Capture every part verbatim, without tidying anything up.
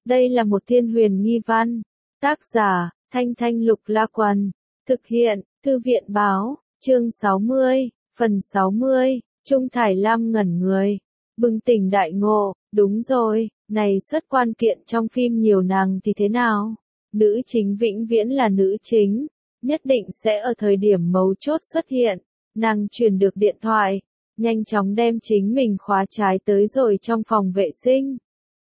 Đây là một thiên huyền nghi văn. Tác giả, Thanh Thanh Lục La Quần. Thực hiện, Thư viện Báo, chương sáu mươi, phần sáu mươi, Trung Thải Lam ngẩn người. Bừng tỉnh đại ngộ, đúng rồi, này xuất quan kiện trong phim nhiều nàng thì thế nào? Nữ chính vĩnh viễn là nữ chính, nhất định sẽ ở thời điểm mấu chốt xuất hiện. Nàng truyền được điện thoại, nhanh chóng đem chính mình khóa trái tới rồi trong phòng vệ sinh.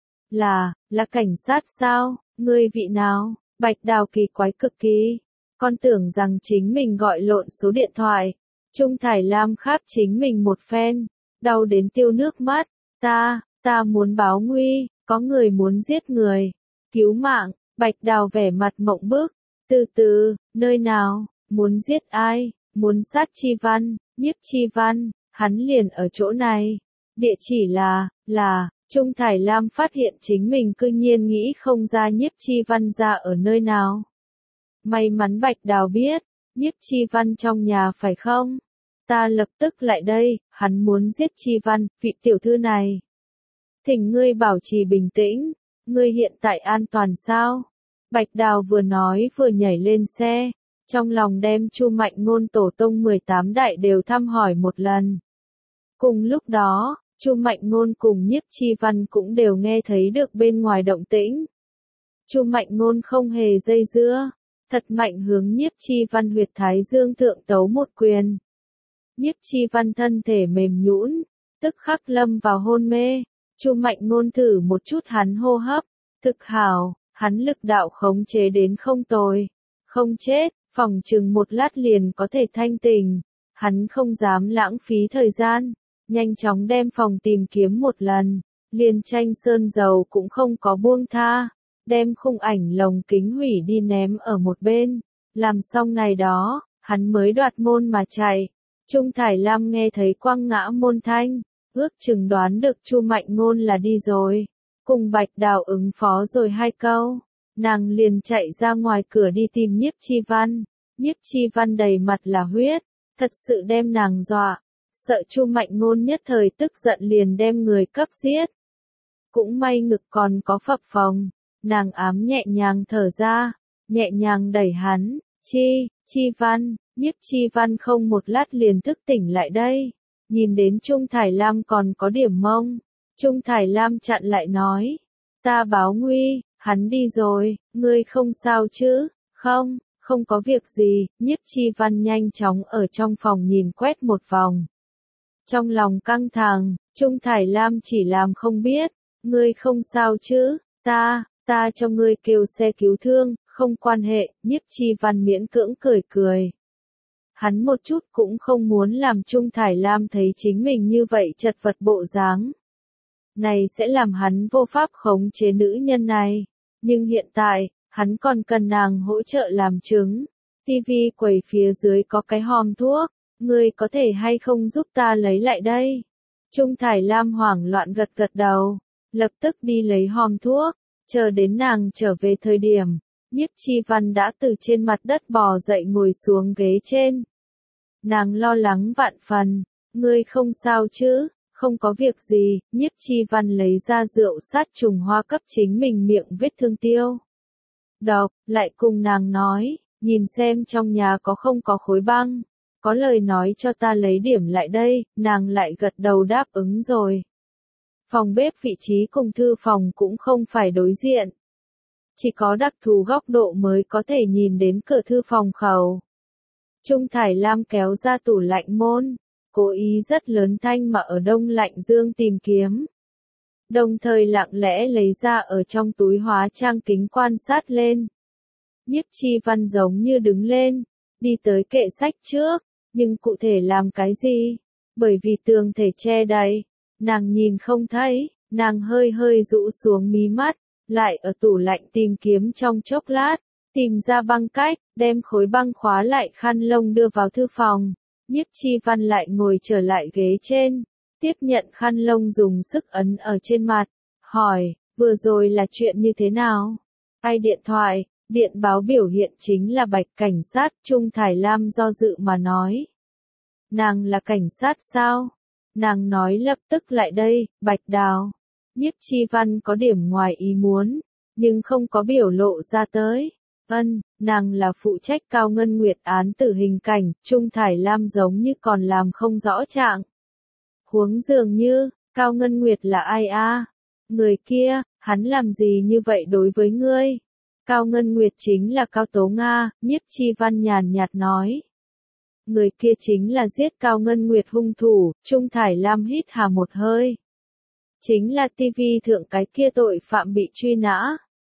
Là, là cảnh sát sao? Ngươi vị nào? Bạch Đào kỳ quái cực kỳ. Con tưởng rằng chính mình gọi lộn số điện thoại. Trung Thải Lam kháp chính mình một phen, đau đến tiêu nước mắt. Ta, ta muốn báo nguy, có người muốn giết người. Cứu mạng, Bạch Đào vẻ mặt mộng bức. Từ từ, nơi nào, muốn giết ai, muốn sát Chi Văn, Nhiếp Chi Văn, hắn liền ở chỗ này. Địa chỉ là, là, Trung Thải Lam phát hiện chính mình cư nhiên nghĩ không ra Nhiếp Chi Văn ra ở nơi nào. May mắn Bạch Đào biết, Nhiếp Chi Văn trong nhà phải không? Ta lập tức lại đây, hắn muốn giết Chi Văn, vị tiểu thư này. Thỉnh ngươi bảo trì bình tĩnh, ngươi hiện tại an toàn sao? Bạch Đào vừa nói vừa nhảy lên xe, trong lòng đem Chu Mạnh Ngôn tổ tông mười tám đại đều thăm hỏi một lần. Cùng lúc đó, Chu Mạnh Ngôn cùng Nhiếp Chi Văn cũng đều nghe thấy được bên ngoài động tĩnh. Chu Mạnh Ngôn không hề dây dưa, thật mạnh hướng Nhiếp Chi Văn huyệt thái dương thượng tấu một quyền. Nhiếp Chi Văn thân thể mềm nhũn, tức khắc lâm vào hôn mê. Chu Mạnh Ngôn thử một chút hắn hô hấp, thực hảo, hắn lực đạo khống chế đến không tồi, không chết, phòng chừng một lát liền có thể thanh tỉnh. Hắn không dám lãng phí thời gian, nhanh chóng đem phòng tìm kiếm một lần, liền tranh sơn dầu cũng không có buông tha, đem khung ảnh lồng kính hủy đi ném ở một bên. Làm xong này đó, hắn mới đoạt môn mà chạy. Trung Thải Lam nghe thấy quăng ngã môn thanh, ước chừng đoán được Chu Mạnh Ngôn là đi rồi. Cùng Bạch Đào ứng phó rồi hai câu, nàng liền chạy ra ngoài cửa đi tìm Nhiếp Chi Văn. Nhiếp Chi Văn đầy mặt là huyết, thật sự đem nàng dọa, sợ Chu Mạnh Ngôn nhất thời tức giận liền đem người cấp giết. Cũng may ngực còn có phập phồng, nàng ám nhẹ nhàng thở ra, nhẹ nhàng đẩy hắn. Chi, Chi Văn, Nhiếp Chi Văn không một lát liền thức tỉnh lại đây, nhìn đến Trung Thải Lam còn có điểm mông. Trung Thải Lam chặn lại nói, ta báo nguy, hắn đi rồi, ngươi không sao chứ? Không, không có việc gì. Nhiếp Chi Văn nhanh chóng ở trong phòng nhìn quét một vòng. Trong lòng căng thẳng, Trung Thải Lam chỉ làm không biết, ngươi không sao chứ? Ta, ta cho ngươi kêu xe cứu thương, không quan hệ. Nhiếp Chi Văn miễn cưỡng cười cười. Hắn một chút cũng không muốn làm Trung Thải Lam thấy chính mình như vậy chật vật bộ dáng. Này sẽ làm hắn vô pháp khống chế nữ nhân này. Nhưng hiện tại, hắn còn cần nàng hỗ trợ làm chứng. Tivi quầy phía dưới có cái hòm thuốc, ngươi có thể hay không giúp ta lấy lại đây? Trung Thải Lam hoảng loạn gật gật đầu, lập tức đi lấy hòm thuốc. Chờ đến nàng trở về thời điểm, Nhiếp Chi Văn đã từ trên mặt đất bò dậy ngồi xuống ghế trên. Nàng lo lắng vạn phần, ngươi không sao chứ? Không có việc gì. Nhiếp Chi Văn lấy ra rượu sát trùng hoa cấp chính mình miệng vết thương tiêu độc, lại cùng nàng nói, nhìn xem trong nhà có không có khối băng, có lời nói cho ta lấy điểm lại đây. Nàng lại gật đầu đáp ứng rồi. Phòng bếp vị trí cùng thư phòng cũng không phải đối diện, chỉ có đặc thù góc độ mới có thể nhìn đến cửa thư phòng khẩu. Trung Thải Lam kéo ra tủ lạnh môn, cố ý rất lớn thanh mà ở đông lạnh dương tìm kiếm. Đồng thời lặng lẽ lấy ra ở trong túi hóa trang kính quan sát lên. Nhiếp Chi Văn giống như đứng lên, đi tới kệ sách trước, nhưng cụ thể làm cái gì? Bởi vì tường thể che đậy, nàng nhìn không thấy, nàng hơi hơi rũ xuống mí mắt, lại ở tủ lạnh tìm kiếm trong chốc lát, tìm ra băng cách, đem khối băng khóa lại khăn lông đưa vào thư phòng. Nhiếp Chi Văn lại ngồi trở lại ghế trên, tiếp nhận khăn lông dùng sức ấn ở trên mặt, hỏi, vừa rồi là chuyện như thế nào? Ai điện thoại? Điện báo biểu hiện chính là Bạch cảnh sát. Trung Thải Lam do dự mà nói. Nàng là cảnh sát sao? Nàng nói lập tức lại đây. Bạch Đào. Nhiếp Chi Văn có điểm ngoài ý muốn, nhưng không có biểu lộ ra tới. Ân, nàng là phụ trách Cao Ngân Nguyệt án tử hình cảnh, Trung Thải Lam giống như còn làm không rõ trạng. Huống dường như, Cao Ngân Nguyệt là ai a? Người kia, hắn làm gì như vậy đối với ngươi? Cao Ngân Nguyệt chính là Cao Tố Nga, Nhiếp Chi Văn nhàn nhạt nói. Người kia chính là giết Cao Ngân Nguyệt hung thủ, Trung Thải Lam hít hà một hơi. Chính là ti vi thượng cái kia tội phạm bị truy nã.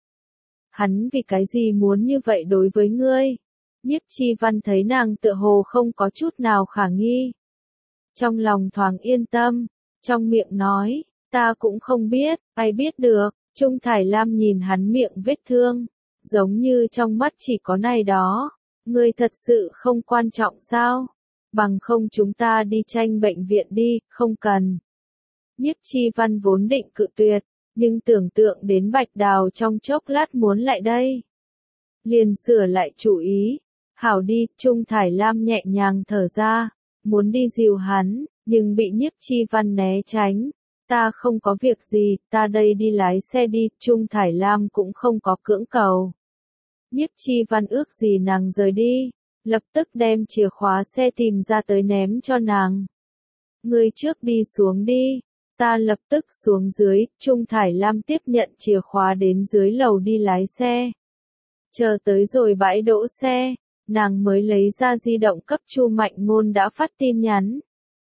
Hắn vì cái gì muốn như vậy đối với ngươi? Nhiếp Chi Văn thấy nàng tựa hồ không có chút nào khả nghi. Trong lòng thoáng yên tâm, trong miệng nói, ta cũng không biết, ai biết được. Trung Thải Lam nhìn hắn miệng vết thương, giống như trong mắt chỉ có này đó. Ngươi thật sự không quan trọng sao? Bằng không chúng ta đi tranh bệnh viện đi, không cần. Nhiếp Chi Văn vốn định cự tuyệt, nhưng tưởng tượng đến Bạch Đào trong chốc lát muốn lại đây. Liền sửa lại chủ ý. Hảo đi, Trung Thải Lam nhẹ nhàng thở ra, muốn đi dìu hắn, nhưng bị Nhiếp Chi Văn né tránh. Ta không có việc gì, ta đây đi lái xe đi, Trung Thải Lam cũng không có cưỡng cầu. Nhiếp Chi Văn ước gì nàng rời đi, lập tức đem chìa khóa xe tìm ra tới ném cho nàng. Ngươi trước đi xuống đi, ta lập tức xuống dưới, Trung Thải Lam tiếp nhận chìa khóa đến dưới lầu đi lái xe. Chờ tới rồi bãi đỗ xe, nàng mới lấy ra di động cấp Chu Mạnh Ngôn đã phát tin nhắn.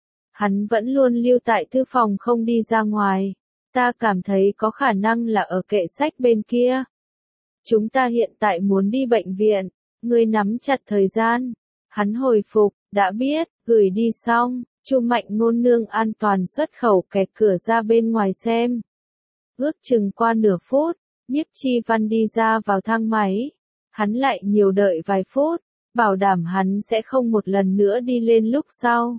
Hắn vẫn luôn lưu tại thư phòng không đi ra ngoài, ta cảm thấy có khả năng là ở kệ sách bên kia. Chúng ta hiện tại muốn đi bệnh viện, ngươi nắm chặt thời gian. Hắn hồi phục, đã biết, gửi đi xong, Chu Mạnh Ngôn nương an toàn xuất khẩu kẹt cửa ra bên ngoài xem. Ước chừng qua nửa phút, Nhiếp Chi Văn đi ra vào thang máy. Hắn lại nhiều đợi vài phút, bảo đảm hắn sẽ không một lần nữa đi lên lúc sau.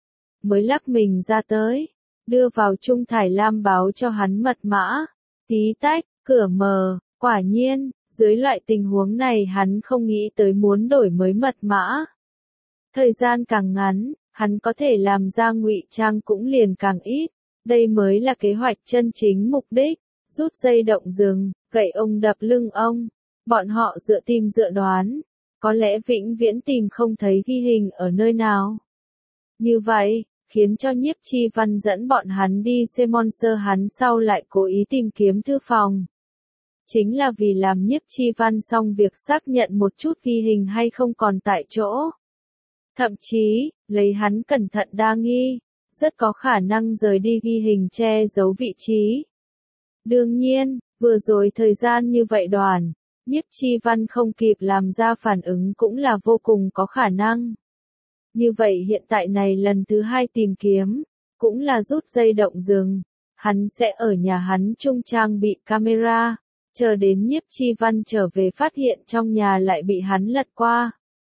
Mới lắc mình ra tới, đưa vào Trung Thải Lam báo cho hắn mật mã. Tí tách, cửa mở, quả nhiên, dưới loại tình huống này hắn không nghĩ tới muốn đổi mới mật mã. Thời gian càng ngắn, hắn có thể làm ra ngụy trang cũng liền càng ít. Đây mới là kế hoạch chân chính mục đích. Rút dây động rừng, gậy ông đập lưng ông. Bọn họ dựa tìm dựa đoán. Có lẽ vĩnh viễn tìm không thấy ghi hình ở nơi nào. Như vậy, khiến cho Nhiếp Chi Văn dẫn bọn hắn đi xem Monster, hắn sau lại cố ý tìm kiếm thư phòng. Chính là vì làm Nhiếp Chi Văn xong việc xác nhận một chút ghi hình hay không còn tại chỗ. Thậm chí, lấy hắn cẩn thận đa nghi, rất có khả năng rời đi ghi hình che giấu vị trí. Đương nhiên, vừa rồi thời gian như vậy đoàn, Nhiếp Chi Văn không kịp làm ra phản ứng cũng là vô cùng có khả năng. Như vậy hiện tại này lần thứ hai tìm kiếm, cũng là rút dây động rừng, hắn sẽ ở nhà hắn trung trang bị camera, chờ đến Nhiếp Chi Văn trở về phát hiện trong nhà lại bị hắn lật qua.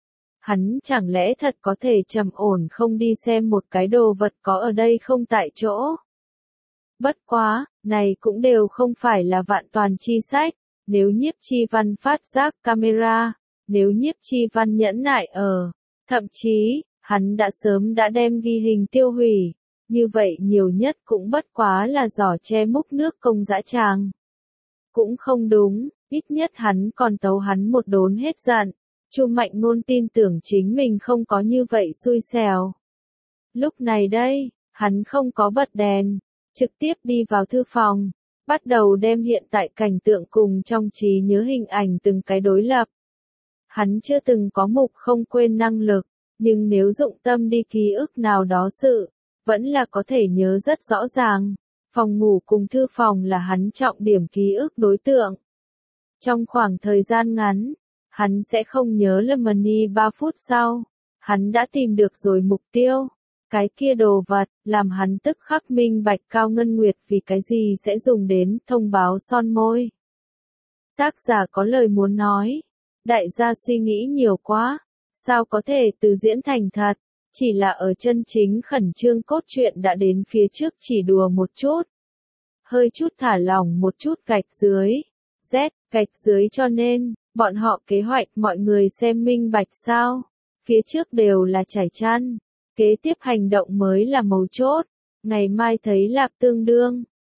Hắn chẳng lẽ thật có thể trầm ổn không đi xem một cái đồ vật có ở đây không tại chỗ? Bất quá, này cũng đều không phải là vạn toàn chi sách, nếu Nhiếp Chi Văn phát giác camera, nếu Nhiếp Chi Văn nhẫn nại ở, thậm chí, hắn đã sớm đã đem ghi hình tiêu hủy, như vậy nhiều nhất cũng bất quá là giỏ che múc nước công dã tràng. Cũng không đúng, ít nhất hắn còn tấu hắn một đốn hết giận. Chu Mạnh Ngôn tin tưởng chính mình không có như vậy xui xẻo. Lúc này đây, hắn không có bật đèn, trực tiếp đi vào thư phòng, bắt đầu đem hiện tại cảnh tượng cùng trong trí nhớ hình ảnh từng cái đối lập. Hắn chưa từng có mục không quên năng lực, nhưng nếu dụng tâm đi ký ức nào đó sự, vẫn là có thể nhớ rất rõ ràng. Phòng ngủ cùng thư phòng là hắn trọng điểm ký ức đối tượng. Trong khoảng thời gian ngắn, hắn sẽ không nhớ là money ba phút sau, hắn đã tìm được rồi mục tiêu. Cái kia đồ vật, làm hắn tức khắc minh bạch Cao Ngân Nguyệt vì cái gì sẽ dùng đến thông báo son môi. Tác giả có lời muốn nói, đại gia suy nghĩ nhiều quá, sao có thể từ diễn thành thật, chỉ là ở chân chính khẩn trương cốt truyện đã đến phía trước chỉ đùa một chút. Hơi chút thả lỏng một chút gạch dưới, Z, gạch dưới cho nên, bọn họ kế hoạch mọi người xem minh bạch sao, phía trước đều là trải chăn. Kế tiếp hành động mới là mấu chốt, ngày mai thấy lạp tương đương,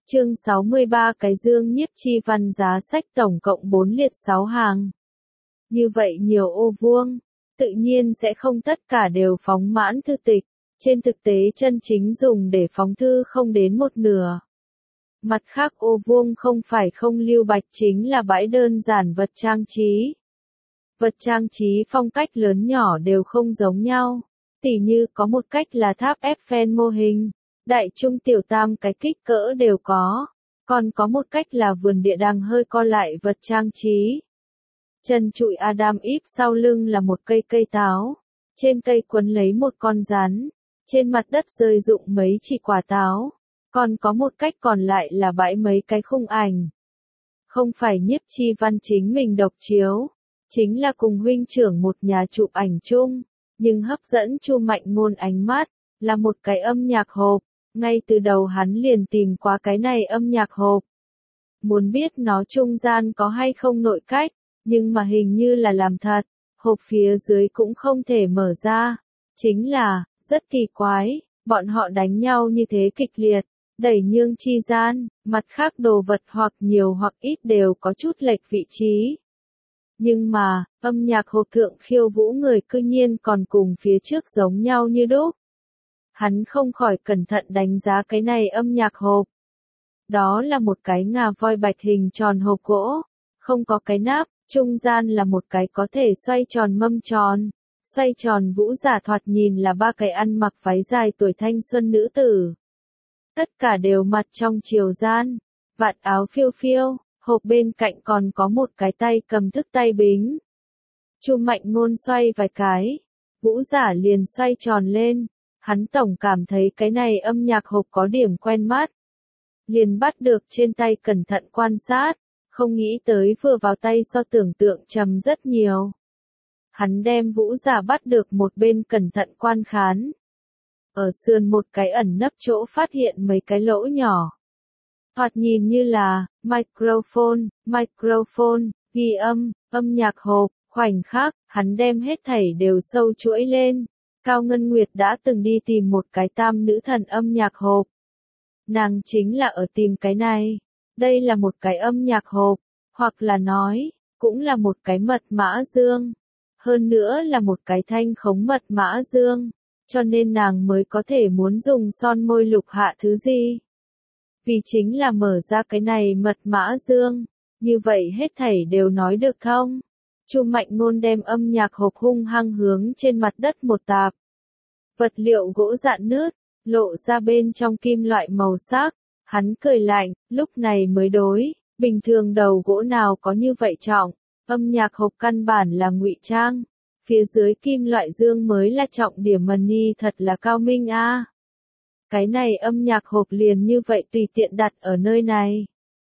Chương sáu mươi ba Cái dương nhiếp chi văn giá sách tổng cộng bốn liệt sáu hàng. Như vậy nhiều ô vuông, tự nhiên sẽ không tất cả đều phóng mãn thư tịch, trên thực tế chân chính dùng để phóng thư không đến một nửa. Mặt khác ô vuông không phải không lưu bạch chính là bãi đơn giản vật trang trí. Vật trang trí phong cách lớn nhỏ đều không giống nhau, tỉ như có một cách là tháp Eiffel mô hình, đại trung tiểu tam cái kích cỡ đều có, còn có một cách là vườn địa đàng hơi co lại vật trang trí. Chân trụi Adam Eve sau lưng là một cây cây táo, trên cây quấn lấy một con rắn, trên mặt đất rơi rụng mấy chỉ quả táo, còn có một cách còn lại là bãi mấy cái khung ảnh. Không phải nhiếp chi văn chính mình độc chiếu, chính là cùng huynh trưởng một nhà chụp ảnh chung, nhưng hấp dẫn Chu Mạnh Ngôn ánh mắt, là một cái âm nhạc hộp, ngay từ đầu hắn liền tìm qua cái này âm nhạc hộp. Muốn biết nó trung gian có hay không nội cách, nhưng mà hình như là làm thật, hộp phía dưới cũng không thể mở ra, chính là, rất kỳ quái, bọn họ đánh nhau như thế kịch liệt, đẩy nhương chi gian, mặt khác đồ vật hoặc nhiều hoặc ít đều có chút lệch vị trí. Nhưng mà, âm nhạc hộp thượng khiêu vũ người cư nhiên còn cùng phía trước giống nhau như đúc. Hắn không khỏi cẩn thận đánh giá cái này âm nhạc hộp. Đó là một cái ngà voi bạch hình tròn hộp gỗ, không có cái nắp, trung gian là một cái có thể xoay tròn mâm tròn. Xoay tròn vũ giả thoạt nhìn là ba cái ăn mặc váy dài tuổi thanh xuân nữ tử. Tất cả đều mặt trong chiều gian, vạt áo phiêu phiêu, hộp bên cạnh còn có một cái tay cầm thức tay bính. Chu Mạnh Ngôn xoay vài cái, vũ giả liền xoay tròn lên, hắn tổng cảm thấy cái này âm nhạc hộp có điểm quen mắt. Liền bắt được trên tay cẩn thận quan sát, không nghĩ tới vừa vào tay so tưởng tượng trầm rất nhiều. Hắn đem vũ giả bắt được một bên cẩn thận quan khán. Ở sườn một cái ẩn nấp chỗ phát hiện mấy cái lỗ nhỏ. Thoạt nhìn như là, microphone, microphone, ghi âm, âm nhạc hộp, khoảnh khắc, hắn đem hết thảy đều sâu chuỗi lên. Cao Ngân Nguyệt đã từng đi tìm một cái tam nữ thần âm nhạc hộp. Nàng chính là ở tìm cái này. Đây là một cái âm nhạc hộp, hoặc là nói, cũng là một cái mật mã dương. Hơn nữa là một cái thanh khống mật mã dương, cho nên nàng mới có thể muốn dùng son môi lục hạ thứ gì. Vì chính là mở ra cái này mật mã dương, như vậy hết thảy đều nói được thông. Chu Mạnh Ngôn đem âm nhạc hộp hung hăng hướng trên mặt đất một tạp. Vật liệu gỗ rạn nứt, lộ ra bên trong kim loại màu sắc, hắn cười lạnh, lúc này mới đối, bình thường đầu gỗ nào có như vậy trọng. Âm nhạc hộp căn bản là ngụy trang, phía dưới kim loại dương mới là trọng điểm money thật là cao minh a. À. Cái này âm nhạc hộp liền như vậy tùy tiện đặt ở nơi này.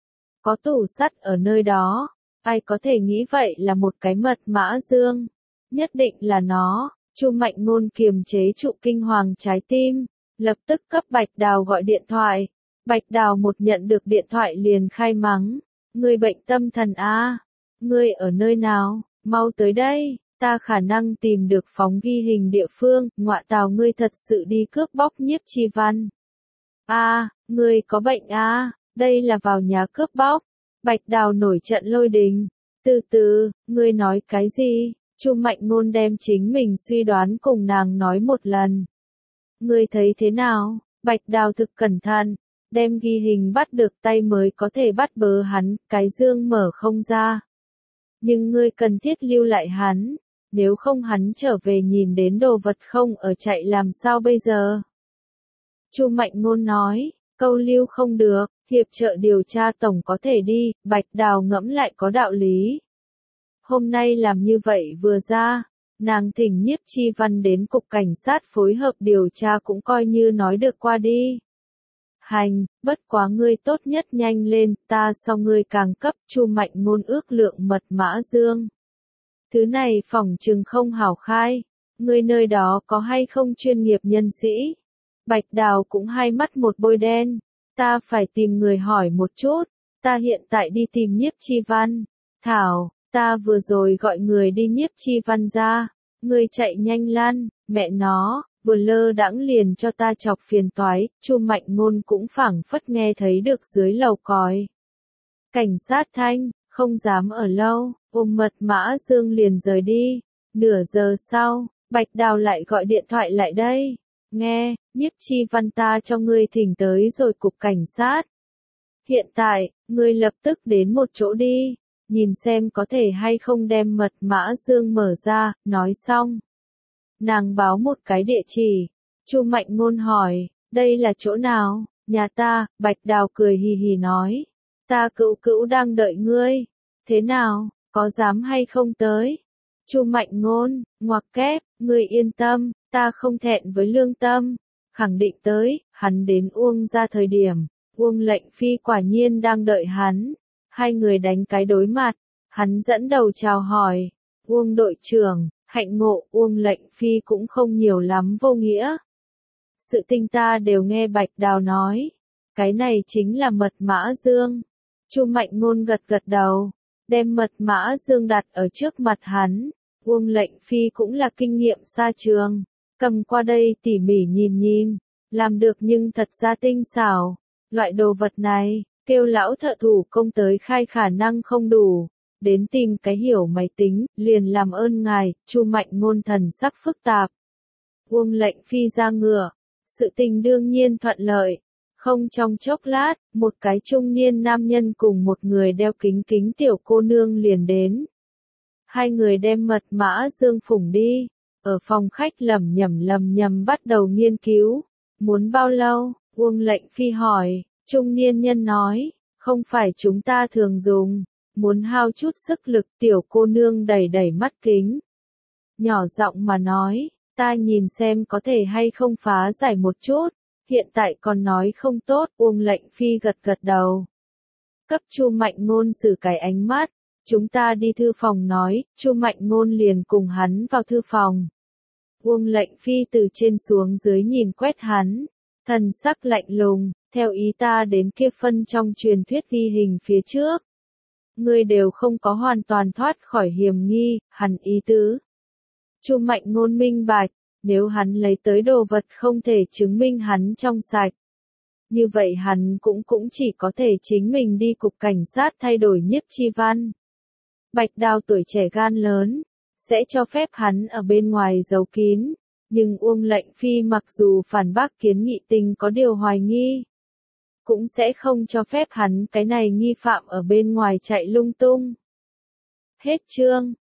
Có tủ sắt ở nơi đó, ai có thể nghĩ vậy là một cái mật mã dương. Nhất định là nó, Chu Mạnh Ngôn kiềm chế trụ kinh hoàng trái tim, lập tức cấp Bạch Đào gọi điện thoại. Bạch Đào một nhận được điện thoại liền khai mắng, ngươi bệnh tâm thần a. À. Ngươi ở nơi nào, mau tới đây, ta khả năng tìm được phóng ghi hình địa phương, ngọa tào ngươi thật sự đi cướp bóc nhiếp chi văn. A, à, ngươi có bệnh a, à, đây là vào nhà cướp bóc. Bạch Đào nổi trận lôi đình, từ từ, ngươi nói cái gì, Chu Mạnh Ngôn đem chính mình suy đoán cùng nàng nói một lần. Ngươi thấy thế nào, Bạch Đào thực cẩn thận, đem ghi hình bắt được tay mới có thể bắt bớ hắn, cái dương mở không ra. Nhưng ngươi cần thiết lưu lại hắn, nếu không hắn trở về nhìn đến đồ vật không ở chạy làm sao bây giờ? Chu Mạnh Ngôn nói, câu lưu không được, hiệp trợ điều tra tổng có thể đi, Bạch Đào ngẫm lại có đạo lý. Hôm nay làm như vậy vừa ra, nàng thỉnh nhiếp chi văn đến cục cảnh sát phối hợp điều tra cũng coi như nói được qua đi. Hành, bất quá ngươi tốt nhất nhanh lên, ta so ngươi càng cấp, Chu Mạnh Ngôn ước lượng mật mã dương. Thứ này phỏng chừng không hảo khai, ngươi nơi đó có hay không chuyên nghiệp nhân sĩ. Bạch Đào cũng hai mắt một bôi đen, ta phải tìm người hỏi một chút, ta hiện tại đi tìm nhiếp chi văn. Thảo, ta vừa rồi gọi người đi nhiếp chi văn ra, ngươi chạy nhanh lăn, mẹ nó, vừa lơ đãng liền cho ta chọc phiền toái, Chu Mạnh Ngôn cũng phảng phất nghe thấy được dưới lầu còi. Cảnh sát Thanh, không dám ở lâu, ôm Mật Mã Dương liền rời đi. Nửa giờ sau, Bạch Đào lại gọi điện thoại lại đây. Nghe, Nhiếp Chi Văn ta cho ngươi thỉnh tới rồi cục cảnh sát. Hiện tại, ngươi lập tức đến một chỗ đi, nhìn xem có thể hay không đem Mật Mã Dương mở ra, nói xong. Nàng báo một cái địa chỉ. Chu Mạnh Ngôn hỏi, đây là chỗ nào? Nhà ta. Bạch Đào cười hì hì nói. Ta cữu cữu đang đợi ngươi. Thế nào, có dám hay không tới? Chu Mạnh Ngôn, ngoặc kép, ngươi yên tâm, ta không thẹn với lương tâm. Khẳng định tới, hắn đến Uông ra thời điểm. Uông Lệnh Phi quả nhiên đang đợi hắn. Hai người đánh cái đối mặt. Hắn dẫn đầu chào hỏi. Uông đội trưởng, hạnh ngộ. Uông Lệnh Phi cũng không nhiều lắm vô nghĩa. Sự tình ta đều nghe Bạch Đào nói. Cái này chính là Mật Mã Dương. Chu Mạnh Ngôn gật gật đầu. Đem Mật Mã Dương đặt ở trước mặt hắn. Uông Lệnh Phi cũng là kinh nghiệm xa trường. Cầm qua đây tỉ mỉ nhìn nhìn. Làm được nhưng thật ra tinh xảo. Loại đồ vật này, kêu lão thợ thủ công tới khai khả năng không đủ. Đến tìm cái hiểu máy tính, liền làm ơn ngài. Chu Mạnh Ngôn thần sắc phức tạp. Uông Lệnh Phi ra ngựa. Sự tình đương nhiên thuận lợi. Không trong chốc lát, một cái trung niên nam nhân cùng một người đeo kính kính tiểu cô nương liền đến. Hai người đem Mật Mã Dương phủng đi. Ở phòng khách lẩm nhẩm lẩm nhẩm bắt đầu nghiên cứu. Muốn bao lâu? Uông Lệnh Phi hỏi. Trung niên nhân nói, không phải chúng ta thường dùng. Muốn hao chút sức lực. Tiểu cô nương đẩy đẩy mắt kính. Nhỏ giọng mà nói, ta nhìn xem có thể hay không phá giải một chút. Hiện tại còn nói không tốt. Uông Lệnh Phi gật gật đầu. Cấp Chu Mạnh Ngôn xử cái ánh mắt. Chúng ta đi thư phòng nói. Chu Mạnh Ngôn liền cùng hắn vào thư phòng. Uông Lệnh Phi từ trên xuống dưới nhìn quét hắn. Thần sắc lạnh lùng. Theo ý ta đến kia phân trong truyền thuyết ghi hình phía trước. Ngươi đều không có hoàn toàn thoát khỏi hiểm nghi. Hắn ý tứ. Chu Mạnh Ngôn minh bạch. Nếu hắn lấy tới đồ vật không thể chứng minh hắn trong sạch. Như vậy hắn cũng cũng chỉ có thể chính mình đi cục cảnh sát thay đổi Nhiếp Chi Văn. Bạch Đào tuổi trẻ gan lớn, sẽ cho phép hắn ở bên ngoài giấu kín. Nhưng Uông Lệnh Phi mặc dù phản bác kiến nghị tình có điều hoài nghi. Cũng sẽ không cho phép hắn cái này nghi phạm ở bên ngoài chạy lung tung. Hết chương.